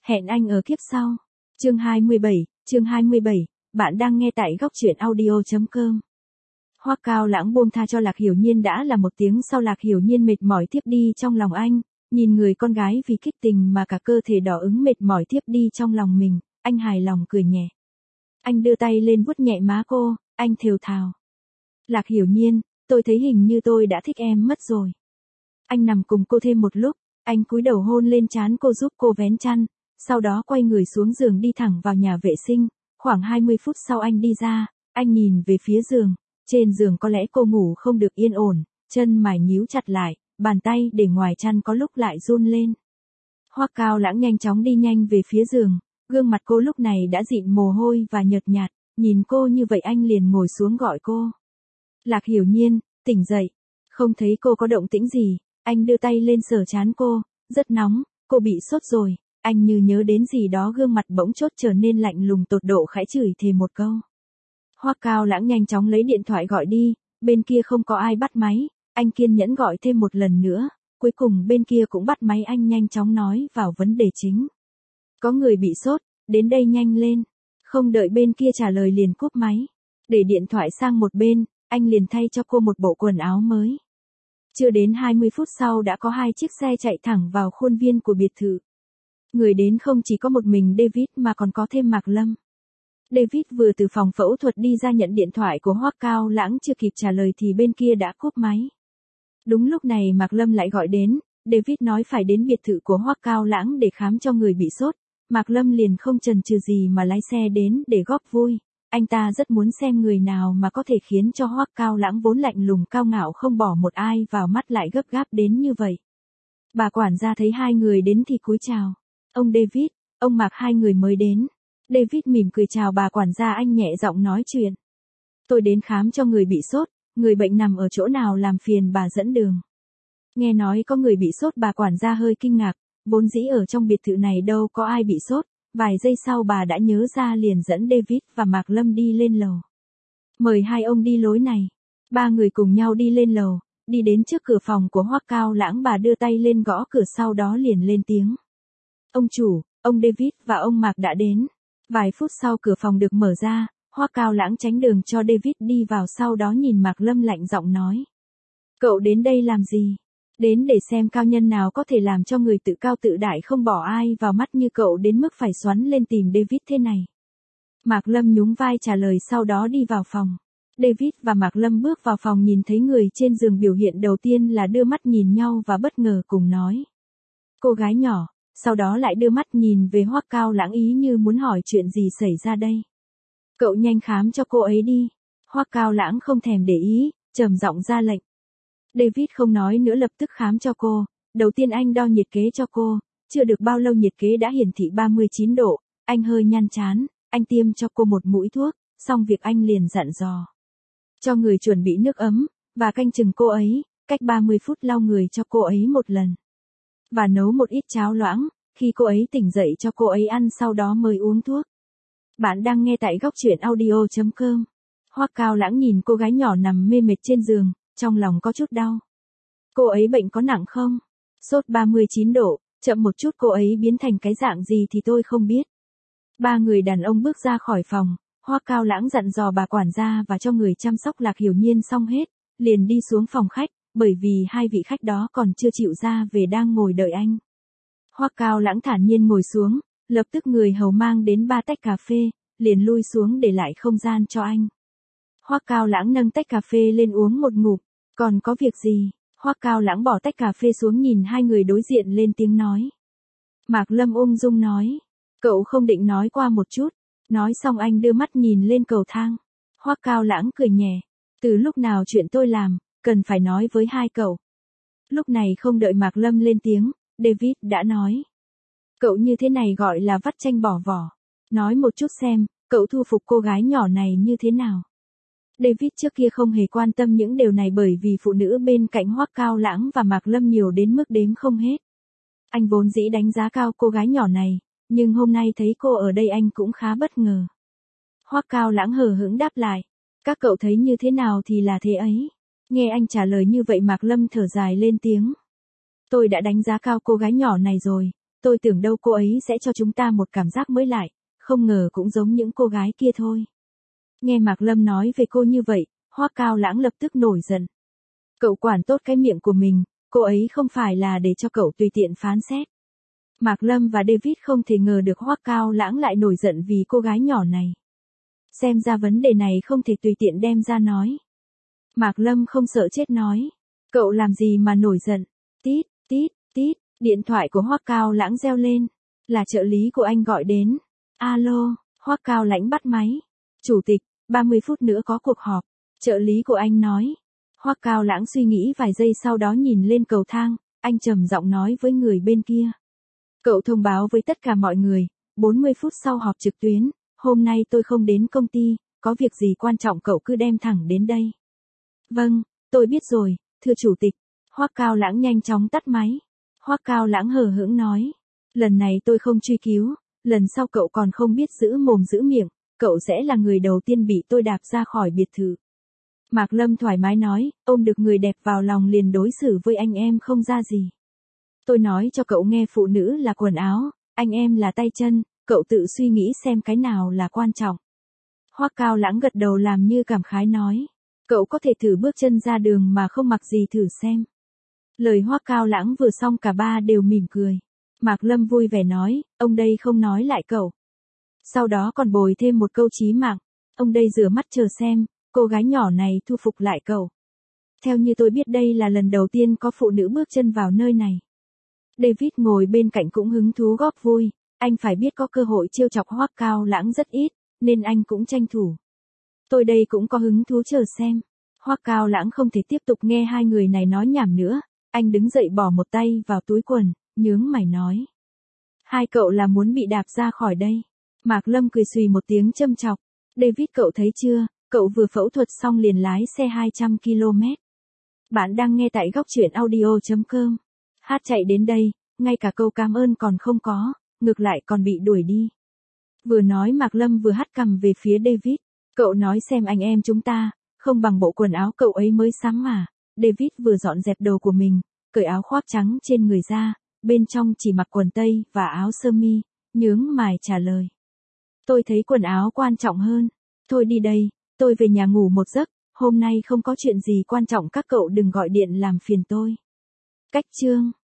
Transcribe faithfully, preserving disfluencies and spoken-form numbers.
Hẹn anh ở kiếp sau. Chương hai mươi bảy, chương hai mươi bảy, bạn đang nghe tại góc truyện audio chấm com. Hoắc Cao Lãng buông tha cho Lạc Hiểu Nhiên đã là một tiếng sau. Lạc Hiểu Nhiên mệt mỏi thiếp đi trong lòng anh, nhìn người con gái vì kích tình mà cả cơ thể đỏ ứng mệt mỏi thiếp đi trong lòng mình, anh hài lòng cười nhẹ. Anh đưa tay lên vuốt nhẹ má cô, anh thều thào. Lạc Hiểu Nhiên, tôi thấy hình như tôi đã thích em mất rồi. Anh nằm cùng cô thêm một lúc, anh cúi đầu hôn lên trán cô giúp cô vén chăn, sau đó quay người xuống giường đi thẳng vào nhà vệ sinh. Khoảng hai mươi phút sau anh đi ra, anh nhìn về phía giường, trên giường có lẽ cô ngủ không được yên ổn, chân mày nhíu chặt lại, bàn tay để ngoài chăn có lúc lại run lên. Hoắc Cao Lãng nhanh chóng đi nhanh về phía giường, gương mặt cô lúc này đã dịn mồ hôi và nhợt nhạt, nhìn cô như vậy anh liền ngồi xuống gọi cô. Lạc Hiểu Nhiên, tỉnh dậy. Không thấy cô có động tĩnh gì, anh đưa tay lên sờ trán cô, rất nóng, cô bị sốt rồi. Anh như nhớ đến gì đó, gương mặt bỗng chốt trở nên lạnh lùng tột độ, khẽ chửi thề một câu. Hoắc Cao Lãng nhanh chóng lấy điện thoại gọi đi, bên kia không có ai bắt máy, anh kiên nhẫn gọi thêm một lần nữa, cuối cùng bên kia cũng bắt máy. Anh nhanh chóng nói vào vấn đề chính. Có người bị sốt, đến đây nhanh lên. Không đợi bên kia trả lời liền cúp máy. Để điện thoại sang một bên, anh liền thay cho cô một bộ quần áo mới. Chưa đến hai mươi phút sau đã có hai chiếc xe chạy thẳng vào khuôn viên của biệt thự. Người đến không chỉ có một mình David mà còn có thêm Mạc Lâm. David vừa từ phòng phẫu thuật đi ra nhận điện thoại của Hoắc Cao Lãng, chưa kịp trả lời thì bên kia đã cúp máy. Đúng lúc này Mạc Lâm lại gọi đến, David nói phải đến biệt thự của Hoắc Cao Lãng để khám cho người bị sốt. Mạc Lâm liền không chần chừ gì mà lái xe đến để góp vui. Anh ta rất muốn xem người nào mà có thể khiến cho Hoắc Cao Lãng vốn lạnh lùng cao ngạo không bỏ một ai vào mắt lại gấp gáp đến như vậy. Bà quản gia thấy hai người đến thì cúi chào. Ông David, ông Mạc, hai người mới đến. David mỉm cười chào bà quản gia, anh nhẹ giọng nói chuyện. Tôi đến khám cho người bị sốt, người bệnh nằm ở chỗ nào làm phiền bà dẫn đường. Nghe nói có người bị sốt, bà quản gia hơi kinh ngạc, vốn dĩ ở trong biệt thự này đâu có ai bị sốt. Vài giây sau bà đã nhớ ra liền dẫn David và Mạc Lâm đi lên lầu. Mời hai ông đi lối này. Ba người cùng nhau đi lên lầu, đi đến trước cửa phòng của Hoắc Cao Lãng, bà đưa tay lên gõ cửa, sau đó liền lên tiếng. Ông chủ, ông David và ông Mạc đã đến. Vài phút sau cửa phòng được mở ra, Hoắc Cao Lãng tránh đường cho David đi vào, sau đó nhìn Mạc Lâm lạnh giọng nói. Cậu đến đây làm gì? Đến để xem cao nhân nào có thể làm cho người tự cao tự đại không bỏ ai vào mắt như cậu đến mức phải xoắn lên tìm David thế này. Mạc Lâm nhún vai trả lời, sau đó đi vào phòng. David và Mạc Lâm bước vào phòng, nhìn thấy người trên giường, biểu hiện đầu tiên là đưa mắt nhìn nhau và bất ngờ cùng nói. Cô gái nhỏ, sau đó lại đưa mắt nhìn về Hoắc Cao Lãng, ý như muốn hỏi chuyện gì xảy ra đây. Cậu nhanh khám cho cô ấy đi. Hoắc Cao Lãng không thèm để ý, trầm giọng ra lệnh. David không nói nữa, lập tức khám cho cô. Đầu tiên anh đo nhiệt kế cho cô, chưa được bao lâu nhiệt kế đã hiển thị ba mươi chín độ, anh hơi nhăn chán, anh tiêm cho cô một mũi thuốc, xong việc anh liền dặn dò. Cho người chuẩn bị nước ấm, và canh chừng cô ấy, cách ba mươi phút lau người cho cô ấy một lần. Và nấu một ít cháo loãng, khi cô ấy tỉnh dậy cho cô ấy ăn, sau đó mới uống thuốc. Bạn đang nghe tại góc truyện audio chấm com. Hoắc Cao Lãng nhìn cô gái nhỏ nằm mê mệt trên giường, trong lòng có chút đau. Cô ấy bệnh có nặng không? Sốt ba mươi chín độ, chậm một chút cô ấy biến thành cái dạng gì thì tôi không biết. Ba người đàn ông bước ra khỏi phòng, Hoắc Cao Lãng dặn dò bà quản gia và cho người chăm sóc Lạc Hiểu Nhiên xong hết, liền đi xuống phòng khách, bởi vì hai vị khách đó còn chưa chịu ra về đang ngồi đợi anh. Hoắc Cao Lãng thản nhiên ngồi xuống, lập tức người hầu mang đến ba tách cà phê, liền lui xuống để lại không gian cho anh. Hoắc Cao Lãng nâng tách cà phê lên uống một ngụm, còn có việc gì? Hoắc Cao Lãng bỏ tách cà phê xuống, nhìn hai người đối diện lên tiếng nói. Mạc Lâm ung dung nói, cậu không định nói qua một chút. Nói xong anh đưa mắt nhìn lên cầu thang. Hoắc Cao Lãng cười nhẹ, từ lúc nào chuyện tôi làm, cần phải nói với hai cậu. Lúc này không đợi Mạc Lâm lên tiếng, David đã nói. Cậu như thế này gọi là vắt chanh bỏ vỏ. Nói một chút xem, cậu thu phục cô gái nhỏ này như thế nào? David trước kia không hề quan tâm những điều này, bởi vì phụ nữ bên cạnh Hoắc Cao Lãng và Mạc Lâm nhiều đến mức đếm không hết. Anh vốn dĩ đánh giá cao cô gái nhỏ này, nhưng hôm nay thấy cô ở đây anh cũng khá bất ngờ. Hoắc Cao Lãng hờ hững đáp lại. Các cậu thấy như thế nào thì là thế ấy. Nghe anh trả lời như vậy, Mạc Lâm thở dài lên tiếng. Tôi đã đánh giá cao cô gái nhỏ này rồi, Tôi tưởng đâu cô ấy sẽ cho chúng ta một cảm giác mới lại, không ngờ cũng giống những cô gái kia thôi. Nghe Mạc Lâm nói về cô như vậy, Hoắc Cao Lãng lập tức nổi giận. Cậu quản tốt cái miệng của mình, cô ấy không phải là để cho cậu tùy tiện phán xét. Mạc Lâm và David không thể ngờ được Hoắc Cao Lãng lại nổi giận vì cô gái nhỏ này. Xem ra vấn đề này không thể tùy tiện đem ra nói. Mạc Lâm không sợ chết nói. Cậu làm gì mà nổi giận? Tít, tít, tít, điện thoại của Hoắc Cao Lãng reo lên. Là trợ lý của anh gọi đến. Alo, Hoắc Cao Lãng bắt máy. Chủ tịch, ba mươi phút nữa có cuộc họp. Trợ lý của anh nói. Hoắc Cao Lãng suy nghĩ vài giây sau đó nhìn lên cầu thang, anh trầm giọng nói với người bên kia. Cậu thông báo với tất cả mọi người, bốn mươi phút sau họp trực tuyến, hôm nay tôi không đến công ty, có việc gì quan trọng cậu cứ đem thẳng đến đây. Vâng, tôi biết rồi, thưa chủ tịch. Hoắc Cao Lãng nhanh chóng tắt máy. Hoắc Cao Lãng hờ hững nói, lần này tôi không truy cứu, lần sau cậu còn không biết giữ mồm giữ miệng, cậu sẽ là người đầu tiên bị tôi đạp ra khỏi biệt thự. Mạc Lâm thoải mái nói, ôm được người đẹp vào lòng liền đối xử với anh em không ra gì. Tôi nói cho cậu nghe phụ nữ là quần áo, anh em là tay chân, cậu tự suy nghĩ xem cái nào là quan trọng. Hoắc Cao Lãng gật đầu làm như cảm khái nói, cậu có thể thử bước chân ra đường mà không mặc gì thử xem. Lời Hoắc Cao Lãng vừa xong cả ba đều mỉm cười. Mạc Lâm vui vẻ nói, ông đây không nói lại cậu. Sau đó còn bồi thêm một câu chí mạng, ông đây rửa mắt chờ xem, cô gái nhỏ này thu phục lại cậu. Theo như tôi biết đây là lần đầu tiên có phụ nữ bước chân vào nơi này. David ngồi bên cạnh cũng hứng thú góp vui, anh phải biết có cơ hội trêu chọc Hoắc Cao Lãng rất ít, nên anh cũng tranh thủ. Tôi đây cũng có hứng thú chờ xem. Hoắc Cao Lãng không thể tiếp tục nghe hai người này nói nhảm nữa, anh đứng dậy bỏ một tay vào túi quần, nhướng mày nói. Hai cậu là muốn bị đạp ra khỏi đây. Mạc Lâm cười xùy một tiếng châm chọc. David cậu thấy chưa, cậu vừa phẫu thuật xong liền lái xe hai trăm ki lô mét. Bạn đang nghe tại góc truyện audio chấm com. Hát chạy đến đây, ngay cả câu cảm ơn còn không có, ngược lại còn bị đuổi đi. Vừa nói Mạc Lâm vừa hất cằm về phía David. Cậu nói xem anh em chúng ta, không bằng bộ quần áo cậu ấy mới sắm mà. David vừa dọn dẹp đồ của mình, cởi áo khoác trắng trên người ra, bên trong chỉ mặc quần tây và áo sơ mi, nhướng mày trả lời. Tôi thấy quần áo quan trọng hơn. Thôi đi đây, tôi về nhà ngủ một giấc, hôm nay không có chuyện gì quan trọng các cậu đừng gọi điện làm phiền tôi. Cách chương